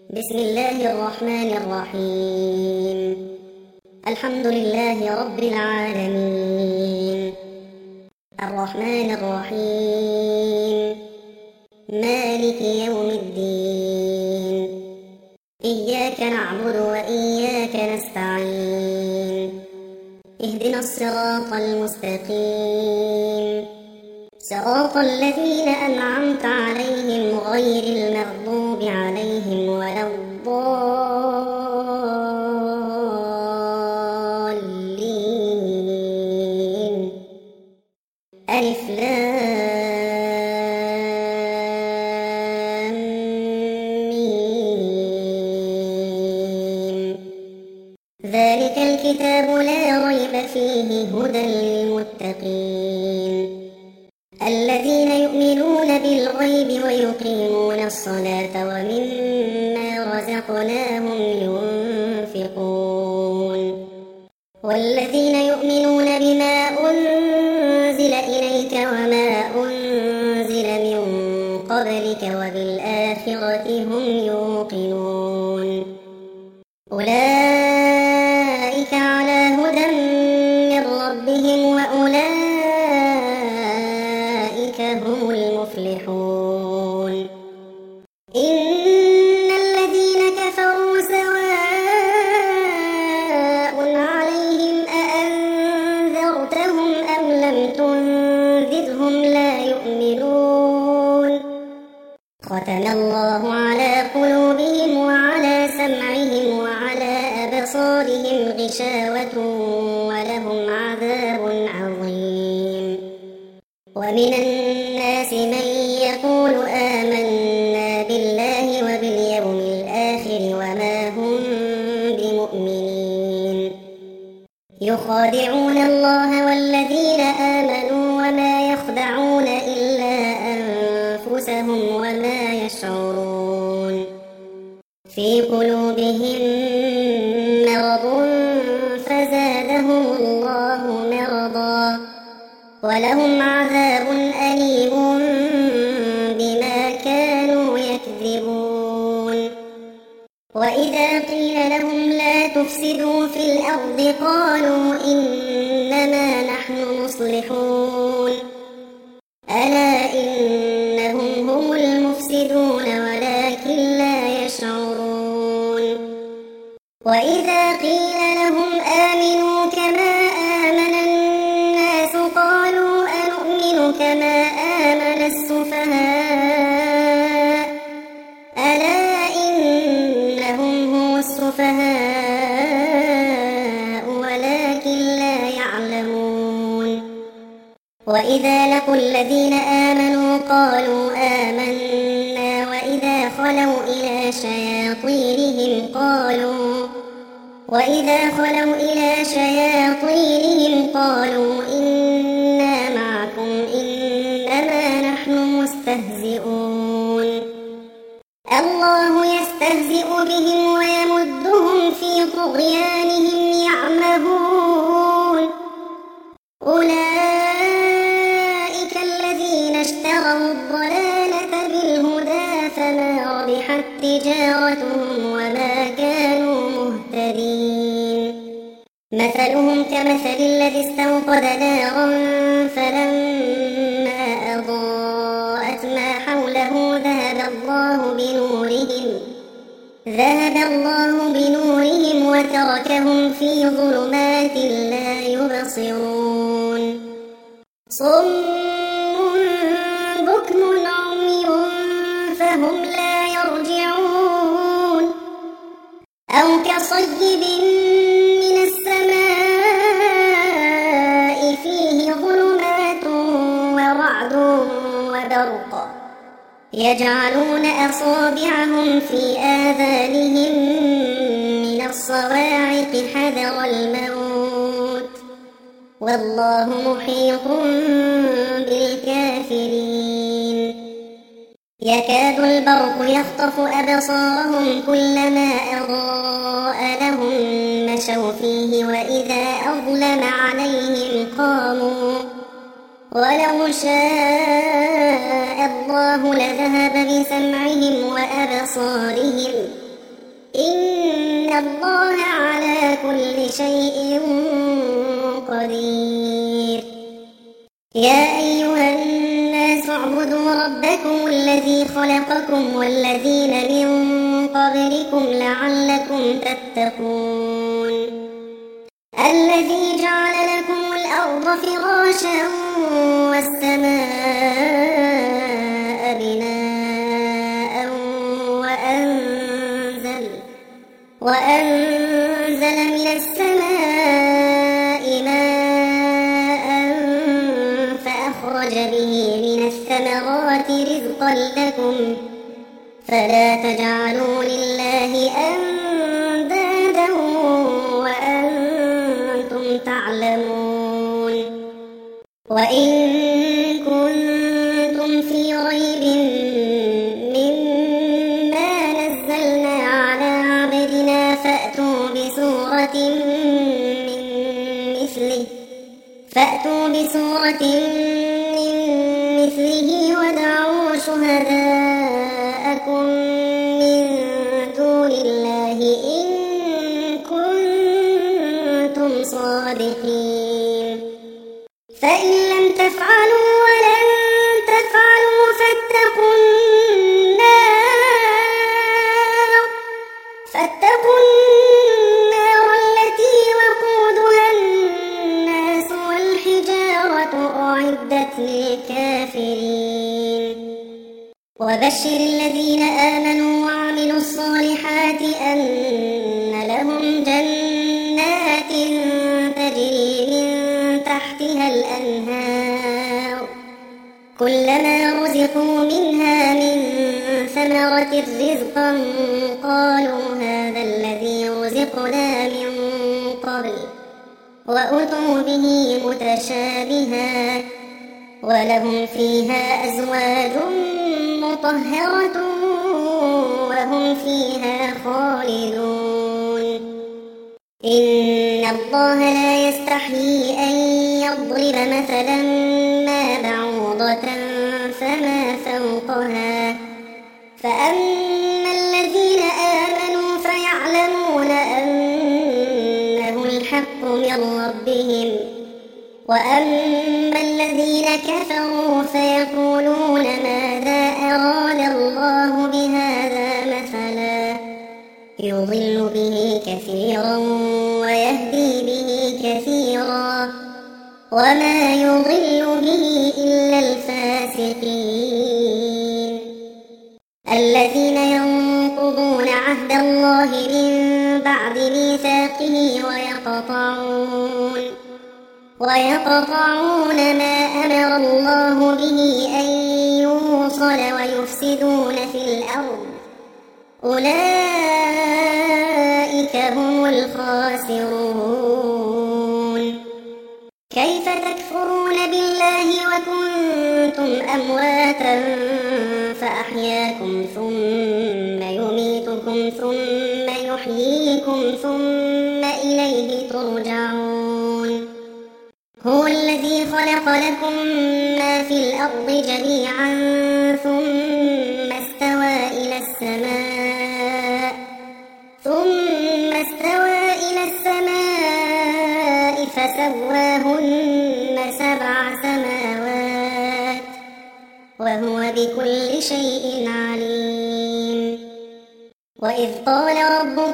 بسم الله الرحمن الرحيم. الحمد لله رب العالمين، الرحمن الرحيم، مالك يوم الدين. إياك نعبد وإياك نستعين. اهدنا الصراط المستقيم، صراط الذين أنعمت عليهم غير المغضوب عليهم ولا الضالين. ألف لام ميم. ذلك الكتاب لا ريب فيه هدى للمتقين الذين يؤمنون بالغيب ويقيمون الصلاة ومما رزقناهم ينفقون والذين يؤمنون بما أنزل إليك وما أنزل من قبلك وبالآخرة هم يوقنون أولئك على هدى من ربهم وأولئك هم المفلحون. إن الذين كفروا سواء عليهم أأنذرتهم أم لم تنذرهم لا يؤمنون. ختم الله على قلوبهم وعلى سمعهم وعلى أبصارهم غشاوة ولهم عذاب عظيم. ومن الناس من يقول آمنا بالله وباليوم الآخر وما هم بمؤمنين يخادعون الله والذين آمنوا وما يخدعون إلا أنفسهم وما يشعرون. في قلوبهم مرض فزادهم الله مرضا ولهم عذاب أليم بما كانوا يكذبون. وإذا قيل لهم لا تفسدوا في الأرض قالوا إنما نحن مصلحون ألا إنهم هم المفسدون ولكن لا يشعرون. وإذا قيل لهم آمنوا كما آمن الناس قالوا أنؤمن كما آمن السفهاء ألا إنهم هم السفهاء ولكن لا يعلمون. وإذا لقوا الذين آمنوا قالوا آمنا وإذا خلوا إلى شياطينهم قالوا إنا معكم إنما نحن مستهزئون. الله يستهزئ بهم ويمدهم في طغيانهم يعمهون. أولئك الذين اشتروا الضلالة بالهدى فما ربحت تجارتهم وما كانوا مهتدين. مثلهم كمثل الذي استوقد نارا فلما أضاءت ما حوله ذهب الله بنورهم وتركهم في ظلمات لا يبصرون. صم بكم عمي فهم لا يرجعون. أو كصيب من السماء فيه ظلمات ورعد وبرق يجعلون أصابعهم في آذانهم من الصواعق حذر الموت والله محيط بالكافرين. يكاد البرق يخطف أبصارهم كلما أضاء لهم مشوا فيه وإذا أظلم عليهم قاموا ولو شاء الله لذهب بسمعهم وأبصارهم الله على كل شيء قدير. يا أيها الناس اعبدوا ربكم الذي خلقكم والذين من قبلكم لعلكم تتقون. الذي جعل لكم الأرض فراشا والسماء بناء وأنزل من السماء ماء فأخرج به من الثمرات رزقا لكم فلا تجعلوا لله أندادا وأنتم تعلمون. وإن كنتم في ريب مما نزلنا على عبدنا فأتوا بسورة من مثله وادعوا شهداءكم من دون الله إن كنتم صادقين. فإن لم تفعلوا ولن تفعلوا فاتقوا النار التي وقودها الناس والحجارة أعدت للكافرين. وبشر الذين آمنوا وعملوا الصالحات أن لهم جنات تجري من تحتها الأنهار كلما رزقوا منها من ثمرة رزقا قالوا هذا الذي رزقنا من قبل وأتوا به متشابها ولهم فيها أزواج مطهرة وهم فيها خالدون. إن الله لا يستحيي أن يضرب مثلا ما بعوضة فما فوقها فأما الذين آمنوا فيعلمون أنه الحق من ربهم وأما الذين كفروا فيقولون ماذا أراد الله بهذا مثلا يضل به كثيرا ويهدي به كثيرا وما يضل به إلا الفاسقين. الذين ينقضون عهد الله من بعد ميثاقه ويقطعون ما أمر الله به أن يوصل ويفسدون في الأرض أولئك هم الخاسرون. كيف تكفرون بالله وكنتم أمواتا فأحياكم ثم يميتكم ثم يحييكم ثم إليه ترجعون. هو الذي خلق لكم ما في الأرض جميعا ثم استوى إلى السماء فسواهن 7 سماوات وهو بكل شيء عليم. وإذ قال ربك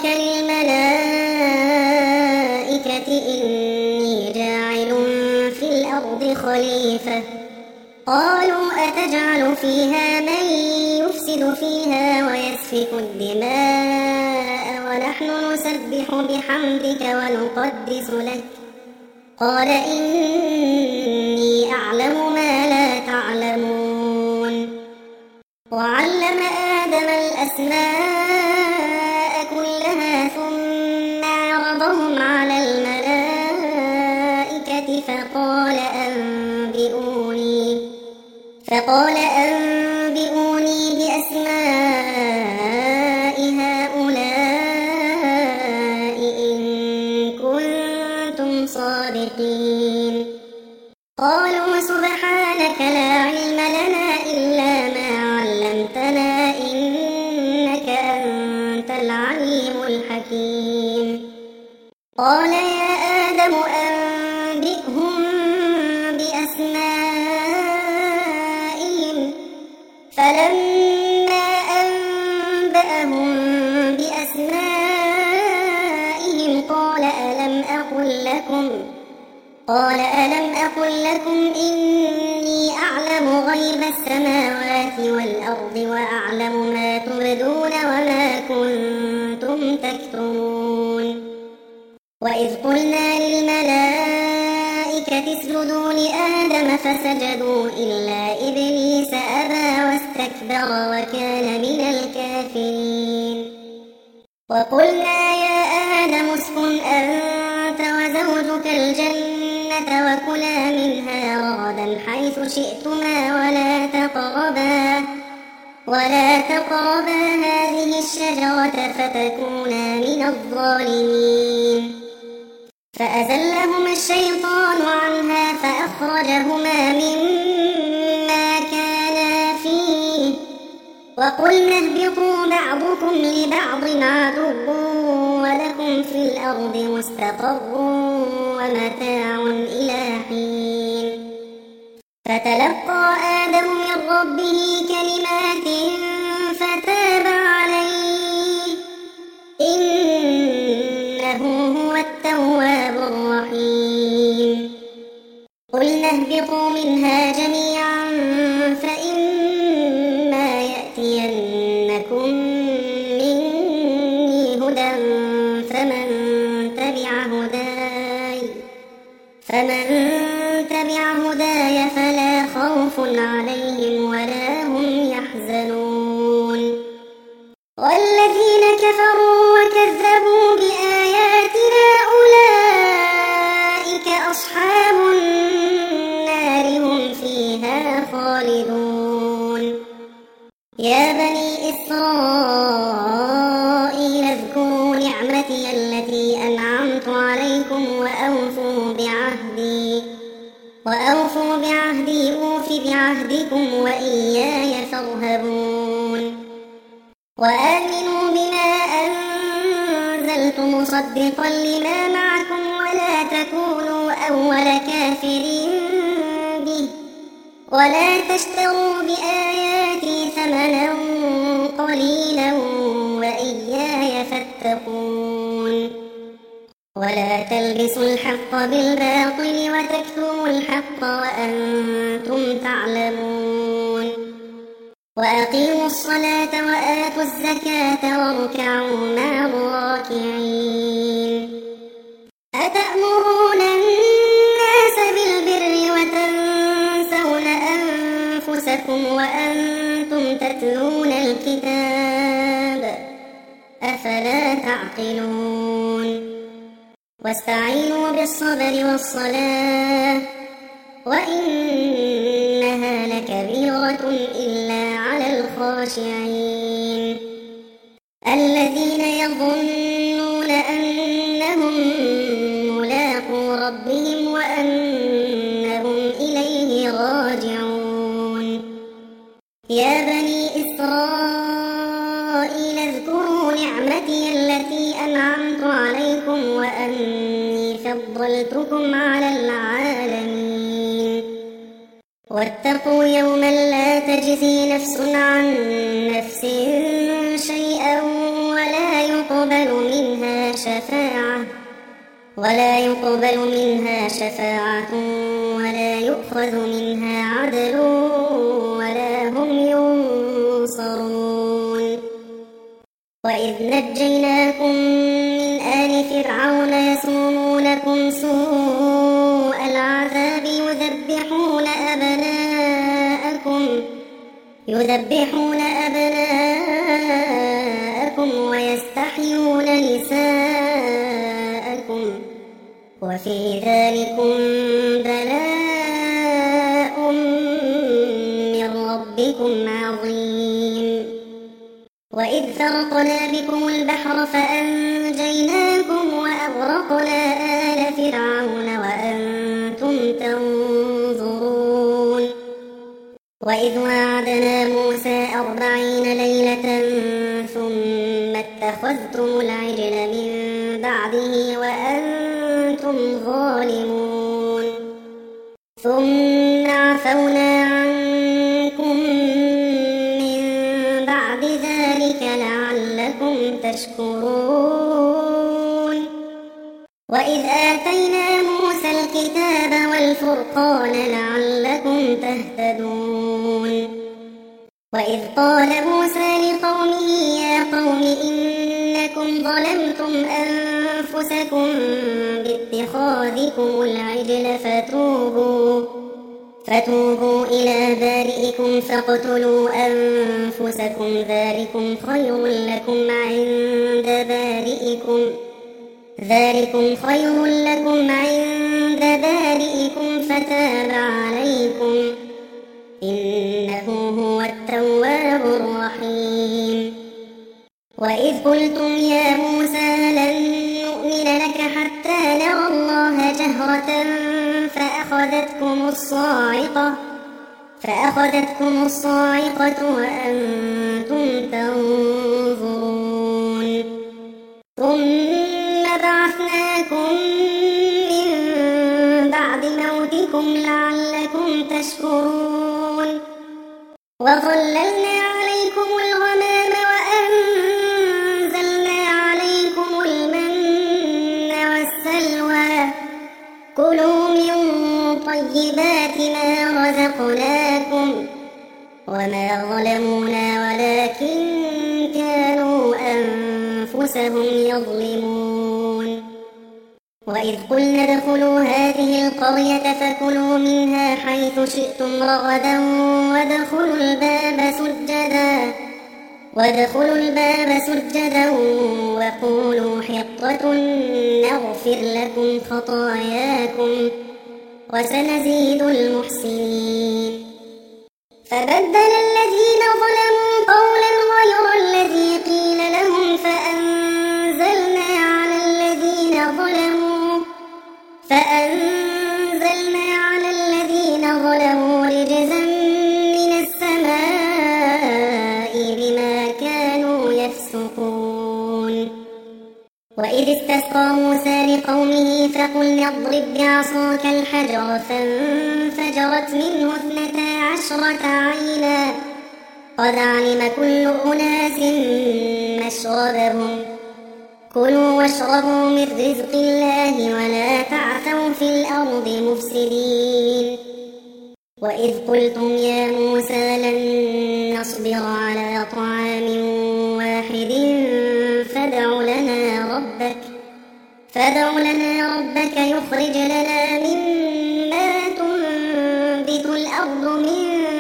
للملائكة إني جاعل في الأرض خليفة قالوا أتجعل فيها من يفسد فيها ويسفك الدماء ونحن نسبح بحمدك ونقدس لك قال إني أعلم ما لا تعلمون. وعلم آدم الأسماء كلها ثم عرضهم على الملائكة فقال أنبئوني بأسماء هؤلاء إن كنتم صادقين. قالوا سبحانك لا علم لنا إلا ما علمتنا إنك أنت العليم الحكيم. حكيم. قال يا آدم أنبئهم بأسمائهم. فلما أنبأهم بأسمائهم قال ألم أقل لكم إني أعلم غيب السماوات والأرض وأعلم ما تبدون وما كنتم تكتمون. وإذ قلنا للملائكة اسجدوا لآدم فسجدوا إلا إبليس أبى واستكبر وكان من الكافرين. وقلنا يا آدم اسكن أنت وزوجك الجنة وكلا منها رغدا حيث شئتما ولا تقربا هذه الشجرة فتكونا من الظالمين. فأزلهما الشيطان عنها فأخرجهما مما كانا فيه وقلنا اهبطوا بعضكم لبعض عدو ولكم في الأرض مستقر ومتاع إلى حين. فتلقى آدم من ربه كلمات فتاب عليه إنه هو التواب الرحيم. قلنا اهبطوا منها جميعا فإما يأتينكم مني هدى فمن تبع هداي فلا خوف عليهم ولا هم يحزنون. والذين كفروا وكذبوا بآياتنا أولئك أصحاب النار هم فيها خالدون. يا بني إسرائيل اذكروا نعمتي التي أنعمت عليكم وأوفوا بعهدي أوف بعهدكم وإياي فارهبون. وآمنوا بما أنزلت مصدقا لما معكم ولا تكونوا أول كافر به ولا تشتروا بآياتي ثمنا قليلا وإياي فاتقون. ولا تلبسوا الحق بالباطل وتكتموا الحق وأنتم تعلمون. وأقيموا الصلاة وآتوا الزكاة واركعوا مع الراكعين. أتأمرون الناس بالبر وتنسون أنفسكم وأنتم تتلون الكتاب أفلا تعقلون. واستعينوا بالصبر والصلاة وإنها لكبيرة إلا على الخاشعين الذين يظنون أنهم ملاقو ربهم وأنهم إليه راجعون. يا بني إسرائيل اذكروا نعمتي التي أنعمت عليكم وأني فضلتكم على العالمين. واتقوا يوما لا تجزي نفس عن نفس شيئا ولا يقبل منها شفاعة ولا يؤخذ منها عدل ولا هم ينصرون. وإذ نجيناكم من آل فرعون يسومونكم سوء العذاب يذبحون أبناءكم ويستحيون نساءكم وفي ذلكم بلاء من ربكم عظيم. وإذ فرقنا بكم البحر فأنجيناكم وأغرقنا آل فرعون وأنتم تنظرون. وإذ وعدنا موسى 40 ليلة ثم اتخذتم اتخذتم العجل من بعده وأنتم ظالمون ثم عفونا عنكم من بعد ذلك لعلكم تشكرون وإذ آتينا موسى الكتاب والفرقان لعلكم تهتدون وإذ قال موسى لقومه يا قوم إنكم ظلمتم أنفسكم باتخاذكم العجل فتوبوا إلى بارئكم فاقتلوا أنفسكم ذلكم خير لكم عند بارئكم فتاب عليكم إنه هو التواب الرحيم وإذ قلتم يا موسى لن نؤمن لك حتى نرى الله جهرة فأخذتكم الصاعقة وأنتم تنظرون ثم بعثناكم من بعد موتكم لعلكم تشكرون وظللنا عليكم الغمام وأنزلنا عليكم المن والسلوى كلوا من طيبات ما رزقناكم وما ظلمونا ولكن كانوا أنفسهم يظلمون وإذ قلنا ادخلوا هذه القرية فكلوا منها حيث شئتم رغدا وادخلوا الباب سجدا وقولوا حطة نغفر لكم خطاياكم وسنزيد المحسنين فبدل الذين ظلموا قولا غير الذي قيل لهم فأنزلنا على الذين ظلموا رجزا من السماء بما كانوا يفسقون وإذ استسقى موسى لقومه فقلنا اضرب بعصاك الحجر فانفجرت منه 12 عينا قد علم كل أناس مشربهم كلوا واشربوا من رزق الله ولا تعثوا في الأرض مفسدين وإذ قلتم يا موسى لن نصبر على طعام واحد فادع لنا ربك يخرج لنا مما تنبت الأرض من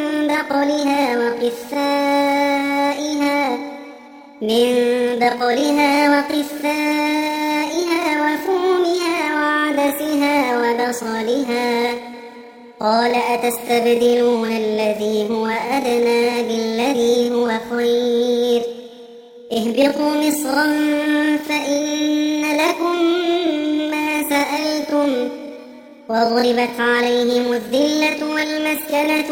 بقلها وقثائها وفومها وعدسها وبصلها قال أتستبدلون الذي هو أدنى بالذي هو خير اهبطوا مصرا فإن لكم ما سألتم وضربت عليهم الذلة والمسكنة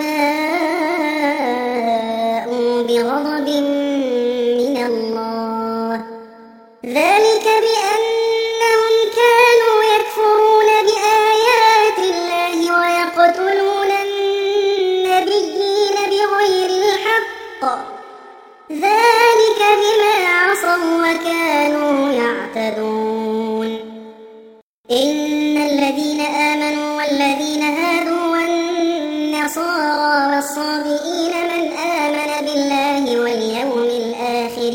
وباءوا بغضب من الله ذلك بأنهم كانوا يكفرون بآيات الله ويقتلون النبيين بغير الحق ذلك بما عصوا وكانوا يعتدون إن الذين آمنوا والذين هادوا والنصارى والصابئين من آمن بالله واليوم الآخر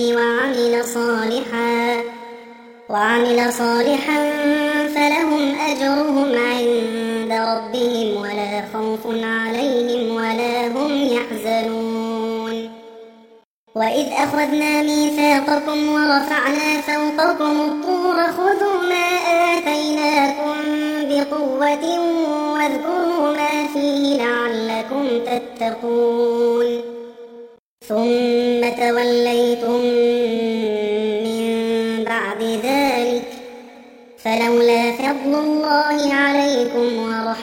وعمل صالحا فلهم أجرهم عند ربهم ولا خوف عليهم ولا هم يحزنون وإذ أخذنا ميثاقكم ورفعنا فوقكم الطور خذوا ما آتيناكم بقوة واذكروا ما فيه لعلكم تتقون ثم توليتم من بعد ذلك فلولا فضل الله عليكم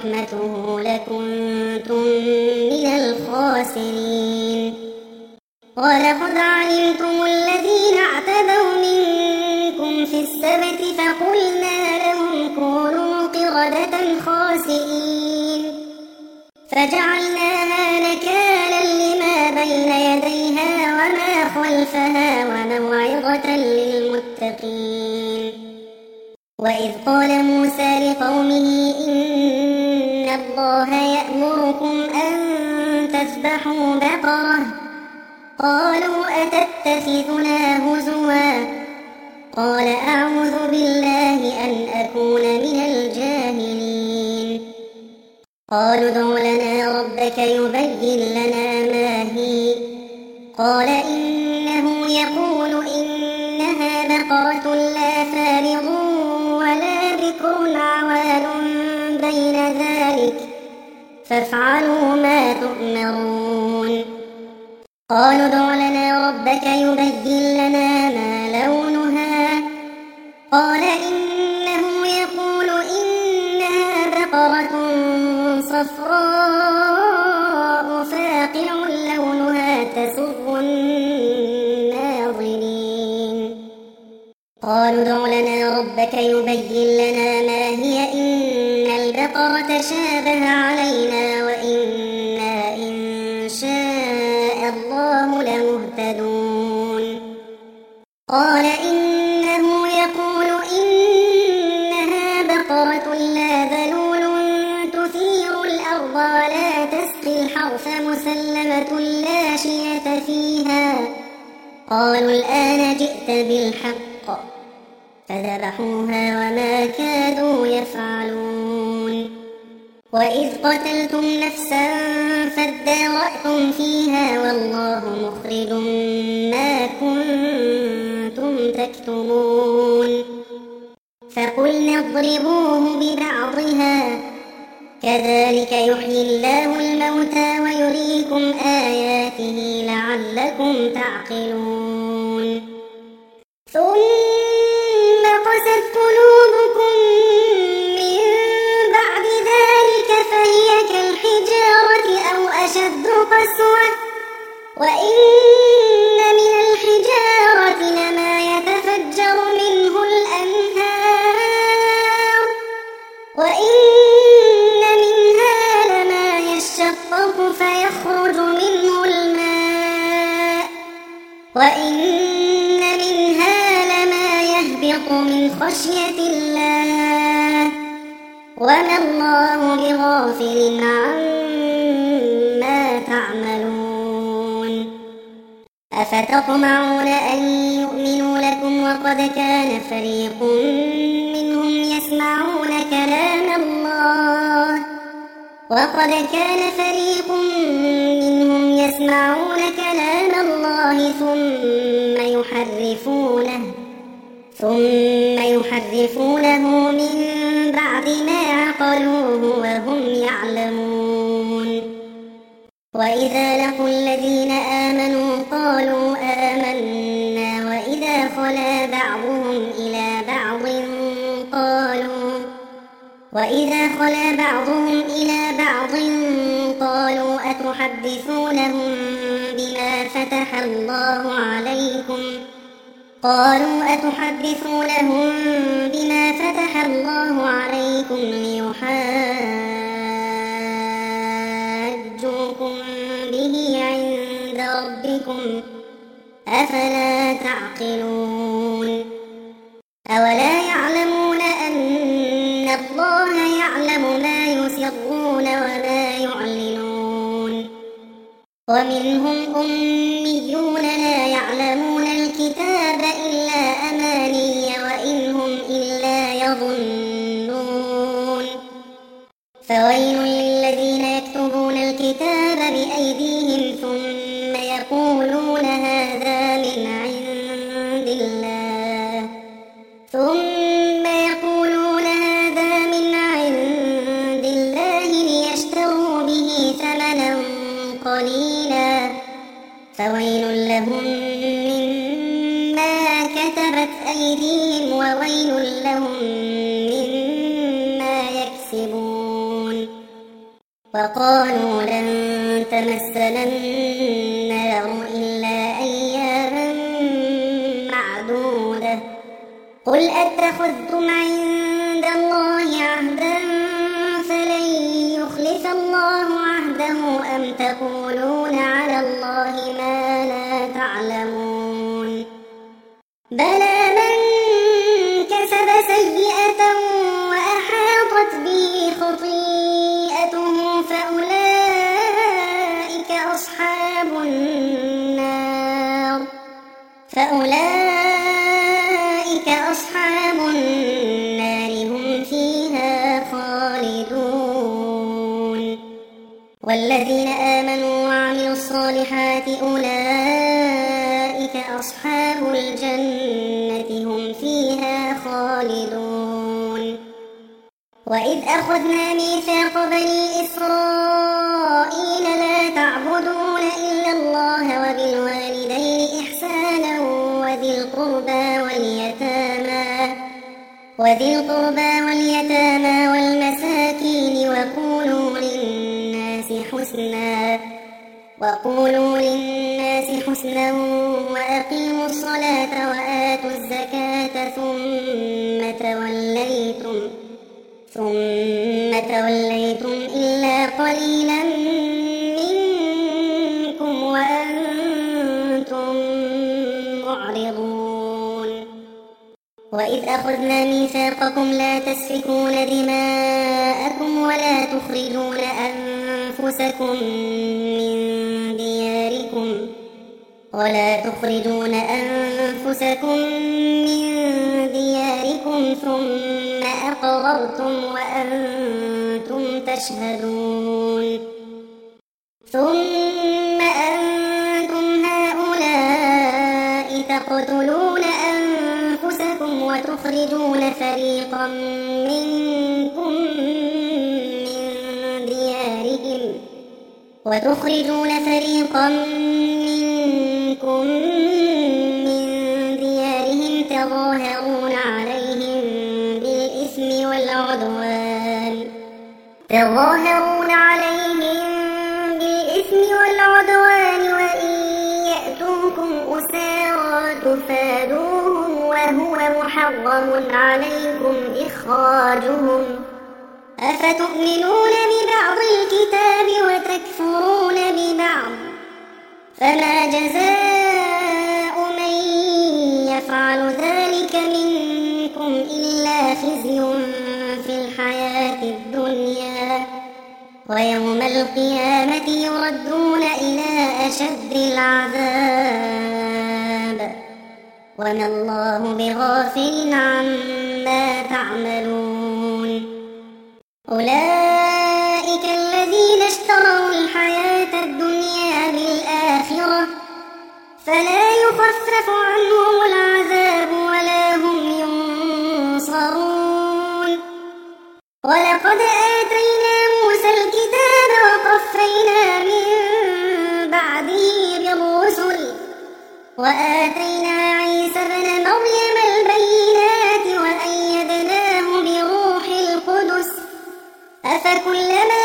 ورحمته لكنتم من الخاسرين ولقد علمتم الذين اعتدوا منكم في السبت فقلنا لهم كونوا قردة خاسئين فجعلناها نكالا لما بين يديها وما خلفها وموعظة للمتقين. وإذ قال موسى لقومه إن الله يأمركم أن تذبحوا بقرة قالوا أتتخذنا هزوا قال أعوذ بالله أن أكون من الجاهلين. قالوا ادع لنا ربك يبين لنا ما هي قال إنه يقول إنها بقرة لا فارض ولا بكر عوان بين ذلك فافعلوا ما تؤمرون. قالوا ادع لنا ربك يبين لنا ما لونها قال إنه يقول إنها بقرة صفراء فاقع لونها تسر الناظرين. قالوا ادع لنا ربك يبين لنا ما هي إن البقرة شابه علينا وإنا إن شاء الله لمهتدون. قال إنه يقول إنها بقرة لا ذلول تثير الأرض ولا تسقي الحرث مسلمة لا شية فيها. قالوا الآن جئت بالحق فذبحوها وما كادوا يفعلون. وإذ قتلتم نفسا فادارأتم فيها والله مخرج ما كنتم تكتمون. فقلنا اضربوه ببعضها كذلك يحيي الله الموتى ويريكم آياته لعلكم تعقلون. ثم قست قلوبكم من بعد ذلك فهي كالحجارة أو أشد قسوة وإن من الحجارة لما يتفجر منه الأنهار وإن منها لما يشقق فيخرج منه الماء وإن منها لما يهبط من خشية الله وما الله بغافل عما تعملون. أفتطمعون أن يؤمنوا لكم وقد كان فريق منهم يسمعون كلام الله ثم يحرفونه من بعد ما عقلوه وهم يعلمون. وإذا لقوا الذين آمنوا قالوا آمنا وإذا خلا بعضهم إلى بعض قالوا أتحدثونهم بما فتح الله عليكم ليحاجوكم به عند ربكم أفلا تعقلون. أولا يعلمون أن الله يعلم ما يسرون وما يعلنون. ومنهم أميون لا يعلمون الكتاب إلا أماني وإن هم إلا يظنون. فويل للذين يكتبون الكتاب بأيديهم ثم يقولون هذا من عند الله ليشتروا به ثمنا قليلا فويل لهم مما كتبت أيديهم وويل لهم مما يكسبون. وقالوا لن تمسنا النار إلا قل أتخذتم عند الله عهدا فلن يخلف الله عهده أم تقولون على الله ما لا تعلمون بلى من كسب سيئة وأحاطت به خطيئته فأولئك أصحاب النار هم فيها خالدون والذين آمنوا وعملوا الصالحات أولئك أصحاب الجنة هم فيها خالدون وإذ أخذنا ميثاق بني إسرائيل لا تعبدون إلا الله وبالوالدين إحسانا وذي القربى واليتامى والمساكين وقولوا للناس حسنا وأقيموا الصلاة وآتوا الزكاة ثم توليتم إلا قليلا منكم وأنتم معرضون وإذ أخذنا ميثاقكم لا تسفكون دماءكم ولا تخرجون أنفسكم من دياركم ثم أقررتم وأنتم تشهدون ثم أنتم هؤلاء تقتلون أنفسكم وتخرجون فريقا منكم من ديارهم تظاهرون عليهم بالإثم والعدوان وإن يأتوكم أسارى تفادوهم وهو محرم عليكم إخراجهم أفتؤمنون ببعض الكتاب وتكفرون ببعض فما جزاء من يفعل ذلك منكم إلا خزي في الحياة الدنيا ويوم القيامة يردون إلى أشد العذاب وما الله بغافل عما تعملون أولئك الذين اشتروا الحياة الدنيا بالآخرة فلا يخفف عنهم العذاب ولا هم ينصرون ولقد آتينا موسى الكتاب وقفينا من بعده بالرسل وآتينا عيسى ابن مريم البينات وأيدناه بروح القدس أفكلما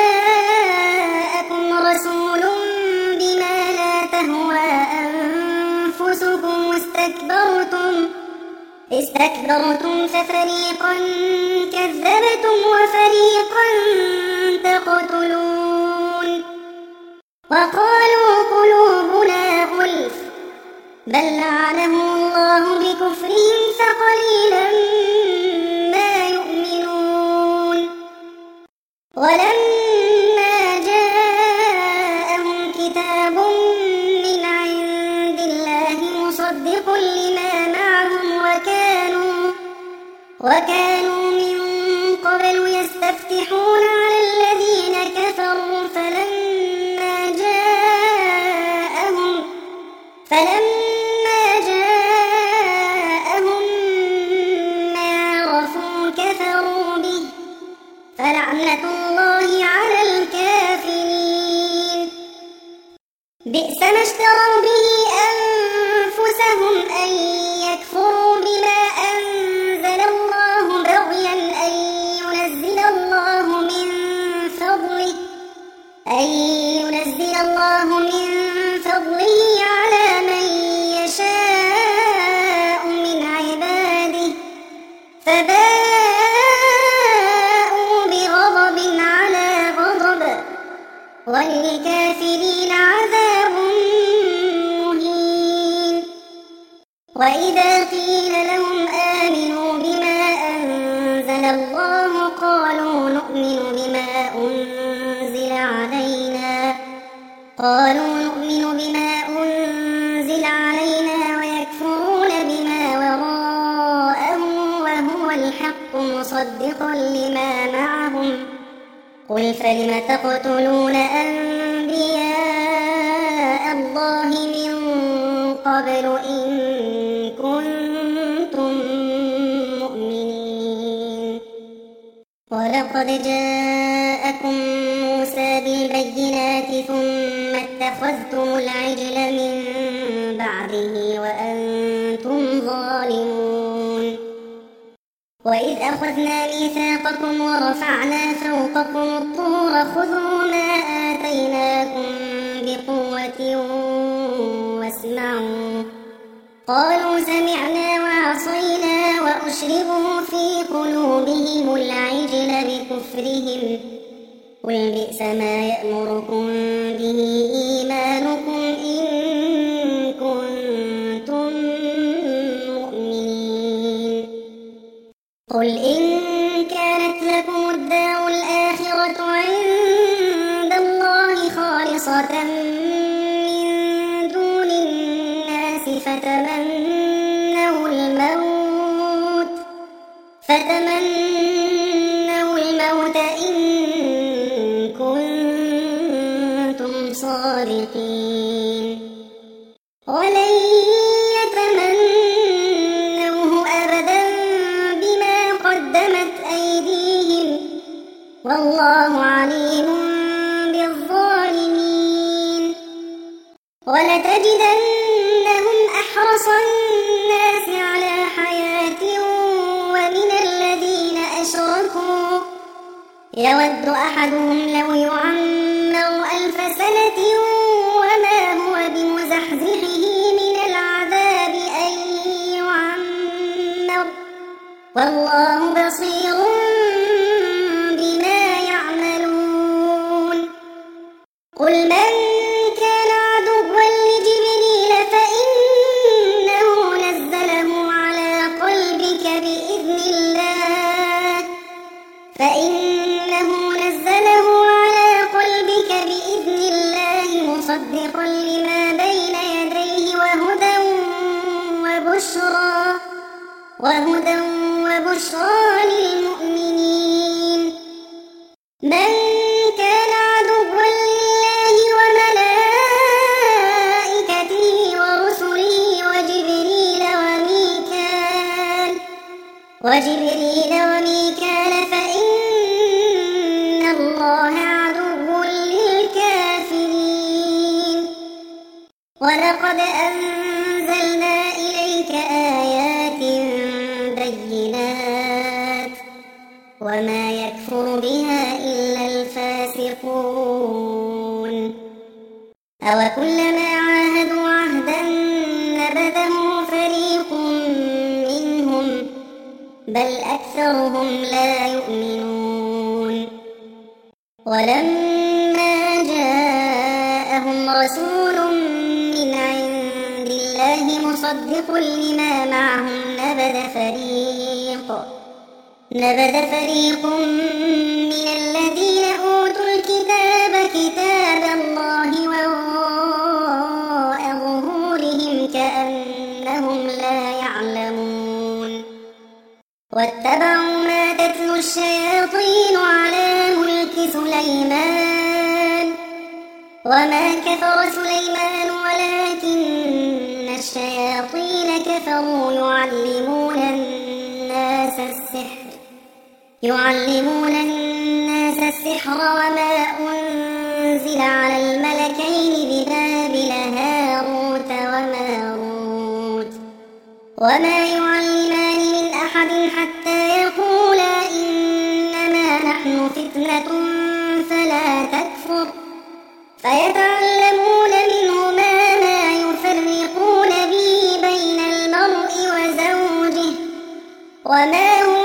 جاءكم رسول بما لا تهوى أنفسكم استكبرتم ففريقا كذبتم وفريقا تقتلون وقالوا قلوبنا غلف بل لعنهم الله بكفرهم فقليلا ما يؤمنون ولما جاءهم كتاب من عند الله مصدق لما معهم وكانوا من قبل يستفتحون على الذين كفروا فلما جاءهم ما عرفوا كفروا به فلعنة الله على الكافرين بئس ما اشتروا به أنفسهم أن يكفروا بما أنزل الله بغيا أن ينزل الله من فضله على من يشاء من عباده فباءوا بغضب على غضب وللكافرين عذاب مهين. وإذا قيل لهم آمنوا بما أنزل الله قالوا نؤمن بما أنزل علينا ويكفرون بما وراءه وهو الحق مصدقا لما معهم. قل فلم تقتلون أنبياء الله من قبل إن كنتم مؤمنين. ولقد جاءكم موسى بالبينات ثم اتخذتم العجل من بعده وأنتم ظالمون. وإذ أخذنا ميثاقكم ورفعنا فوقكم الطور خذوا ما آتيناكم بقوة واسمعوا. قالوا سمعنا وعصينا وأشربوا في قلوبهم العجل بكفرهم. قل بئس ما يأمركم به إيمانكم إن كنتم مؤمنين. قل إن كانت لكم الدار الآخرة عند الله خالصة من دون الناس فتمنوا الموت إن كنتم صادقين. ولن يتمنوه أبدا بما قدمت أيديهم والله عليم بالظالمين. ولتجدنهم أحرص الناس على حياة ومن الذين أشركوا يود أحدهم لو يعمر 1000 سنة وما هو بمزحزحه من العذاب أن يعمر والله بصير بما يعملون. قل من كان عدوا لجبريل فإنه نزله على قلبك بإذن الله مصدقا لما بين يديه وهدى وبشرى للمؤمنين. من كان عدوا لله وملائكته ورسله وجبريل وميكال فإن الله عدو للكافرين. ولقد أنزلنا إليك آيات بينات وما يكفر بها إلا الفاسقون. أوكلما عاهدوا عهدا نبذه فريق منهم بل أكثرهم لا يؤمنون. ولما جاءهم رسول من عند الله مصدق لما معهم نبذ فريق من الذين أوتوا الكتاب كتاب الله وراء ظهورهم كأنهم لا يعلمون. واتبعوا ما تتلو الشياطين على ملك سليمان وما كفر سليمان ولكن الشياطين كفروا يعلمون الناس السحر وما أنزل على الملكين ببابل هاروت وماروت وما يعلمان من أحد حتى يقولا إنما نحن فتنة فلا تكفر فيتعلمون منهما ما يفرقون به بين المرء وزوجه وما هم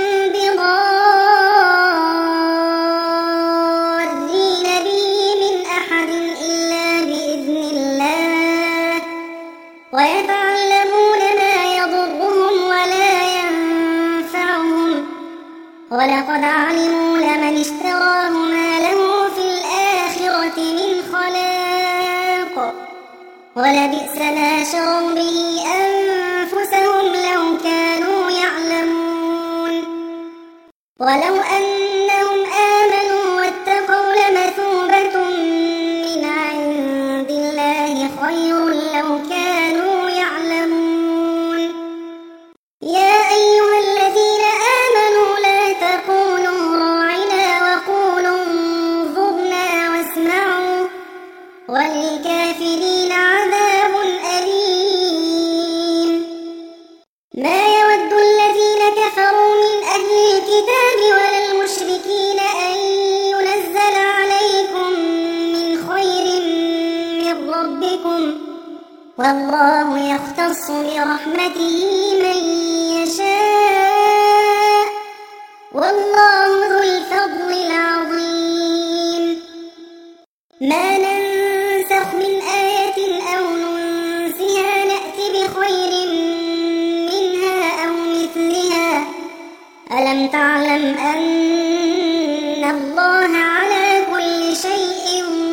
بضارين به من أحد إلا بإذن الله ويتعلمون ما يضرهم ولا ينفعهم ولقد علموا لمن اشتراه ما له في الآخرة من خلاق ولبئس ما شروا به أنفسهم لو كانوا يعلمون ولو أنهم آمنوا واتقوا لمثوبة من عند الله خير لو كانوا يعلمون يا أيها الذين آمنوا لا تقولوا راعنا وقولوا انظرنا واسمعوا وللكافرين عذاب أليم ما يود الذين كفروا من أهل الكتاب ولا المشركين أن ينزل عليكم من خير من ربكم والله يختص برحمته من يشاء والله ذو الفضل العظيم ما ننسخ من آية أو ننسها نأت بخير منها أو مثلها ألم تعلم أن الله على كل شيء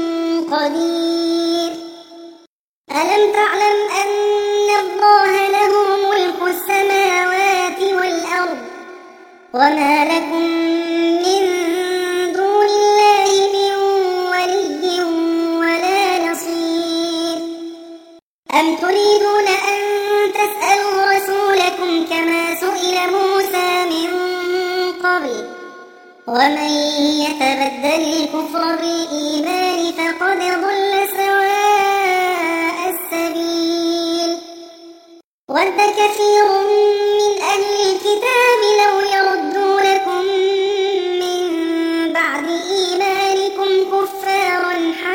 قدير ألم تعلم أن الله له ملك السماوات والأرض وما لكم من دون الله من ولي ولا نصير أم تريدون أن تسألوا رسولكم كما سئل موسى من قبل ومن يتبدل الكفر بالإيمان فقد ضل سواء السبيل ود كثير من أهل الكتاب لو يردونكم من بعد إيمانكم كفارا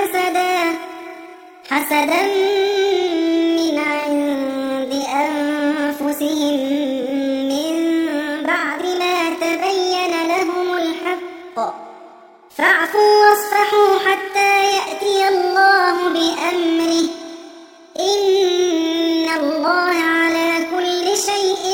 حسدا من عند أنفسهم من بعد ما تبين لهم الحق فاعفوا واصفحوا حتى يأتي الله بأمره إن الله على كل شيء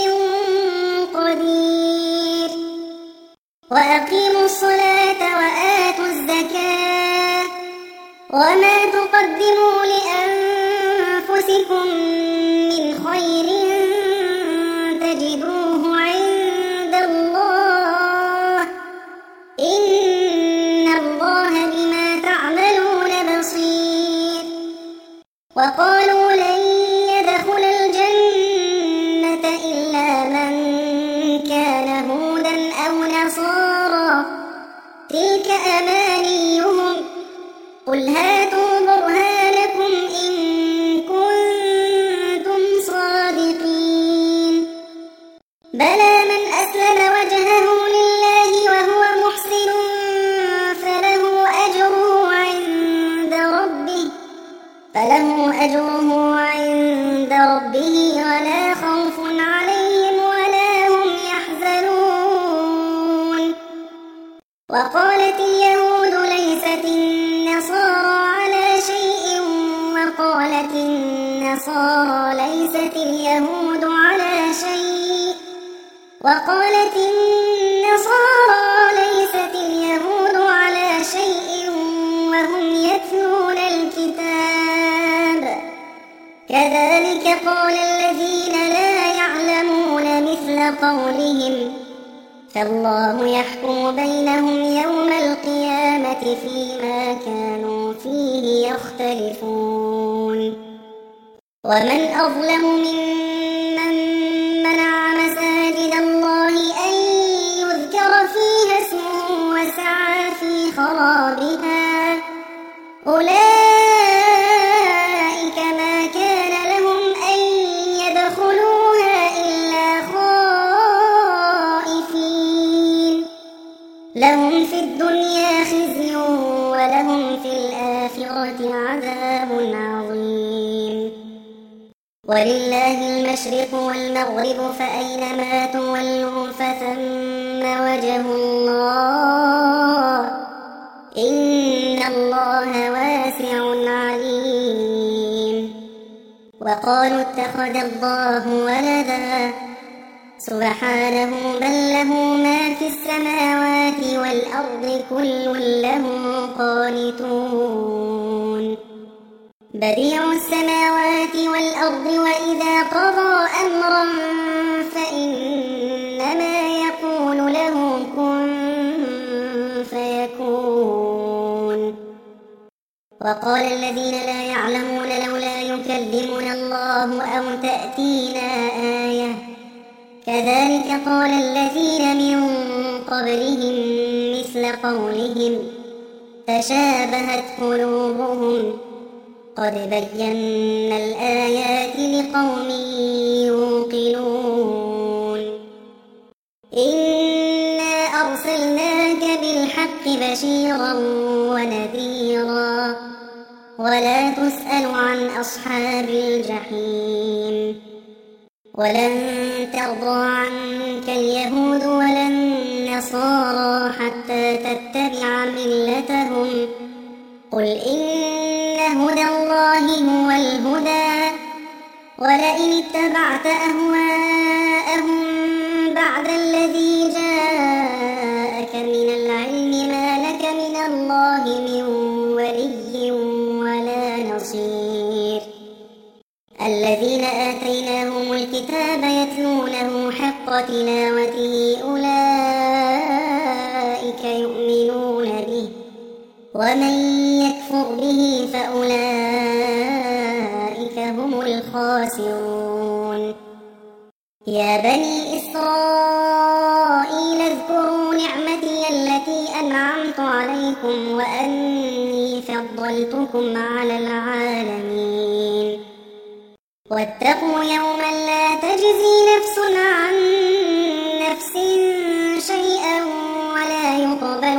قدير وأقيموا الصلاة وآتوا الزكاة وما تقدموا لأنفسكم من خير تجدوه عند الله إن الله بما تعملون بصير وقالوا لن يدخل الجنة إلا من كان هودا أو نصارى تلك أمانيهم قل هاتوا برهانكم إن كنتم صادقين بلى من أسلم وجهه لله وهو محسن فله أجره عند ربه ولا خوف عليهم ولا هم يحزنون وقالت اليهود ليست النصارى على شيء وقالت النصارى ليست اليهود على شيء وقالت النصارى ليست اليهود على شيء وهم يتلون الكتاب كذلك قال الذين لا يعلمون مثل قولهم فالله يحكم بينهم يوم القيامة فيما كانوا فيه يختلفون ومن أظلم ممن منع مساجد الله أن يذكر فيها اسمه وسعى في خرابها أولئك ما كان لهم أن يدخلوها إلا خائفين لهم في الدنيا خزي ولهم في الآخرة عذاب عظيم ولله المشرق والمغرب فأينما تولوا فثم وجه الله إن الله واسع عليم. وقالوا اتخذ الله ولدا سبحانه بل له ما في السماوات والأرض كل له قانتون. بديع السماوات والأرض وإذا قضى أمرا فإنما يقول له كن فيكون. وقال الذين لا يعلمون لولا يكلمنا الله أو تأتينا آية كذلك قال الذين من قبلهم مثل قولهم تشابهت قلوبهم قد بينا الآيات لقوم يوقنون. إنا أرسلناك بالحق بشيرا ونذيرا ولا تسأل عن أصحاب الجحيم. ولن ترضى عنك اليهود ولا النصارى حتى تتبع ملتهم قل إن هدى الله هو الهدى ولئن اتبعت أهواءهم بعد الذي جاءك من العلم ما لك من الله من ولي ولا نصير. الذين آتيناهم الكتاب يتلونه حق تلاوته أولئك يؤمنون به ومن يكفر به فأولئك هم الخاسرون. يا بني إسرائيل اذكروا نعمتي التي أنعمت عليكم وأني فضلتكم على العالمين. واتقوا يوما لا تجزي نفس عن نفس شيئا ولا يقبل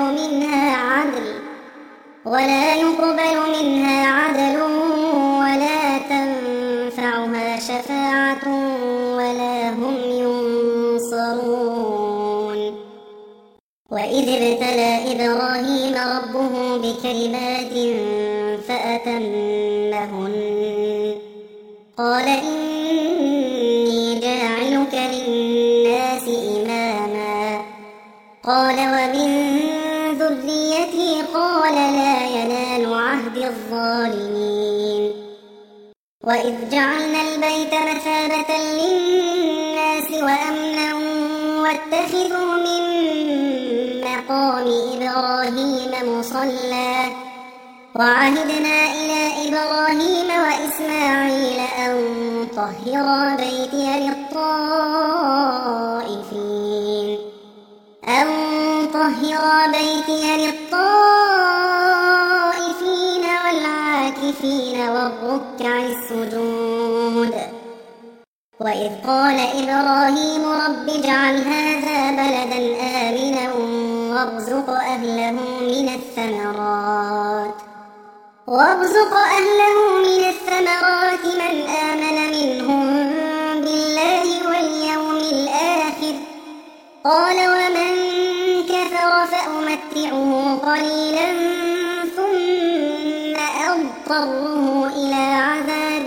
منها عدل ولا تنفعها شفاعة ولا هم ينصرون. وإذ ابتلى إبراهيم ربه بكلمات فأتمهن قال إني جاعلك للناس إماما قال ومن ذريتي قال لا ينال عهد الظالمين. وإذ جعلنا البيت مثابة للناس وأمنا واتخذوا من مقام إبراهيم مصلى وعهدنا إلى إبراهيم وإسماعيل أن طهرا بيتي للطائفين والعاكفين والركع السجود. وإذ قال إبراهيم رب اجعل هذا بلدا آمنا وارزق أهله من الثمرات من آمن منهم بالله واليوم الآخر قال ومن كفر فأمتعه قليلا ثم أضطره إلى عذاب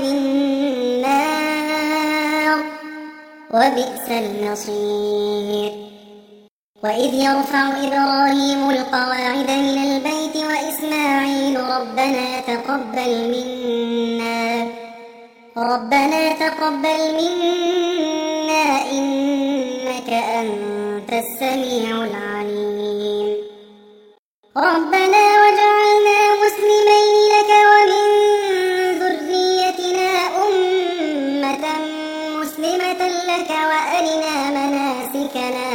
النار وبئس المصير. وإذ يرفع إبراهيم القواعد من البيت وإسماعيل ربنا تقبل منا إنك أنت السميع العليم. ربنا واجعلنا مسلمين لك ومن ذريتنا أمة مسلمة لك وأرنا مناسكنا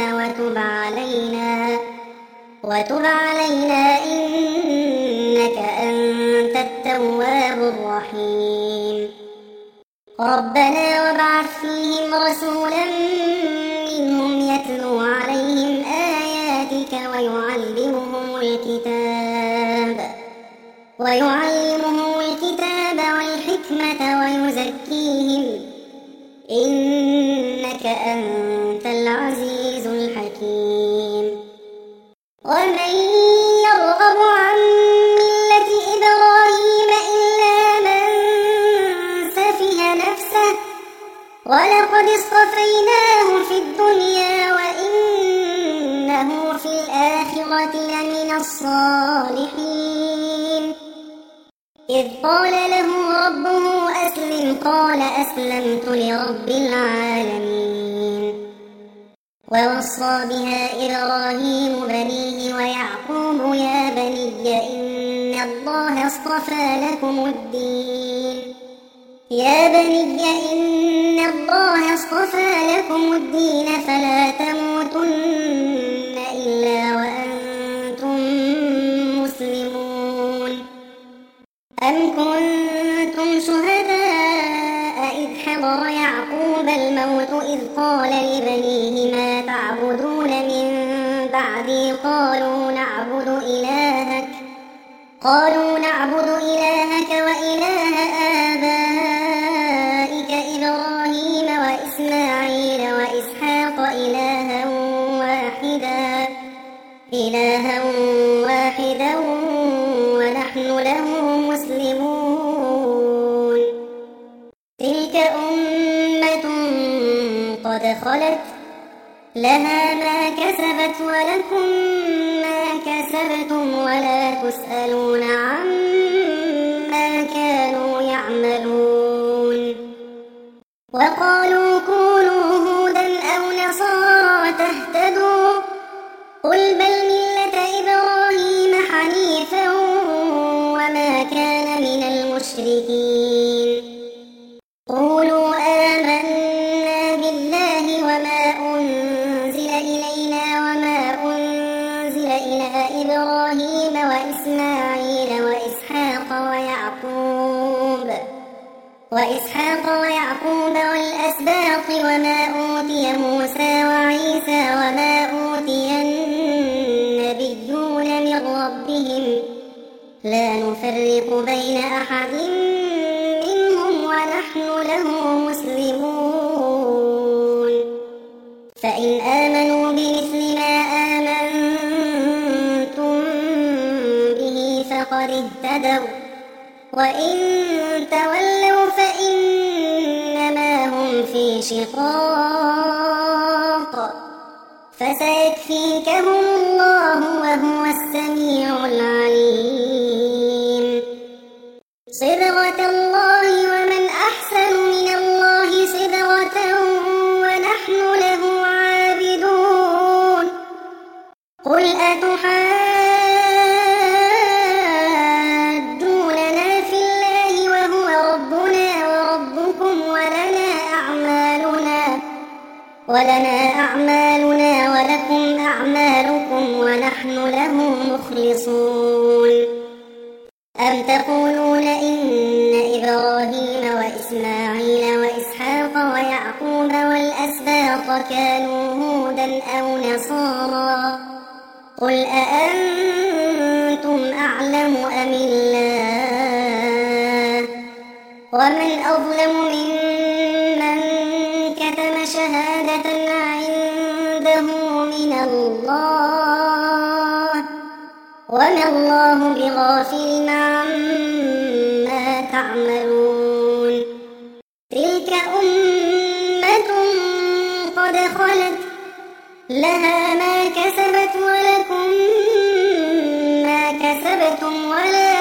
وتب علينا إنك أنت التواب الرحيم. ربنا وابعث فيهم رسولا منهم يتلو عليهم آياتك ويعلمهم الكتاب والحكمة ويزكيهم إنك أنت العزيز الحكيم. الجحيم ومن يرغب عن ملة إبراهيم إلا من سفه نفسه ولقد اصطفيناه في الدنيا وإنه في الآخرة لمن الصالحين إذ قال له ربه أسلم قال أسلمت لرب العالمين ووصى بها إبراهيم بنيه ويعقوب يا بني إن الله اصطفى لكم الدين فلا تموتن إلا وأنتم مسلمون أم كنتم شهداء إذ حضر يعقوب الموت إذ قال لبنيه ما تعبدون من بعدي قالوا نعبد إلهك وإله آبائك إبراهيم وإسماعيل وإسحاق إلها واحدا ونحن له مسلمون تلك أمة قد خلت لها ما كسبت ولكم ما كسبتم ولا تسألون عما كانوا يعملون وقالوا كونوا هودا أو نصارى تهتدوا قل بل ملة إبراهيم حنيفا وما كان من المشركين قولوا آمنا بالله وما أنزل إلينا وما أنزل إلى إبراهيم وإسماعيل وإسحاق ويعقوب والأسباط وما أوتي موسى وعيسى وما أوتي النبيون من ربهم لا نفرق بين أحد منهم ونحن له مسلمون فإن آمنوا بمثل ما آمنتم به فقد اهتدوا وإن تولوا فإنما هم في شقاق فسيكفيكهم الله وهو السميع العليم صبغة الله ومن أحسن من الله صبغة ونحن له عابدون قل أتحاجوننا في الله وهو ربنا وربكم ولنا أعمالنا ولكم أعمالكم ونحن له مخلصون أم تقولون إن إبراهيم وإسماعيل وإسحاق ويعقوب والأسباط كانوا هودا أو نصارى قل أأنتم أعلم أم الله ومن أظلم ممن كتم شهادة عنده من الله وما الله بغافل عما تعملون تلك أمة قد خلت لها ما كسبت ولكم ما كسبتم ولا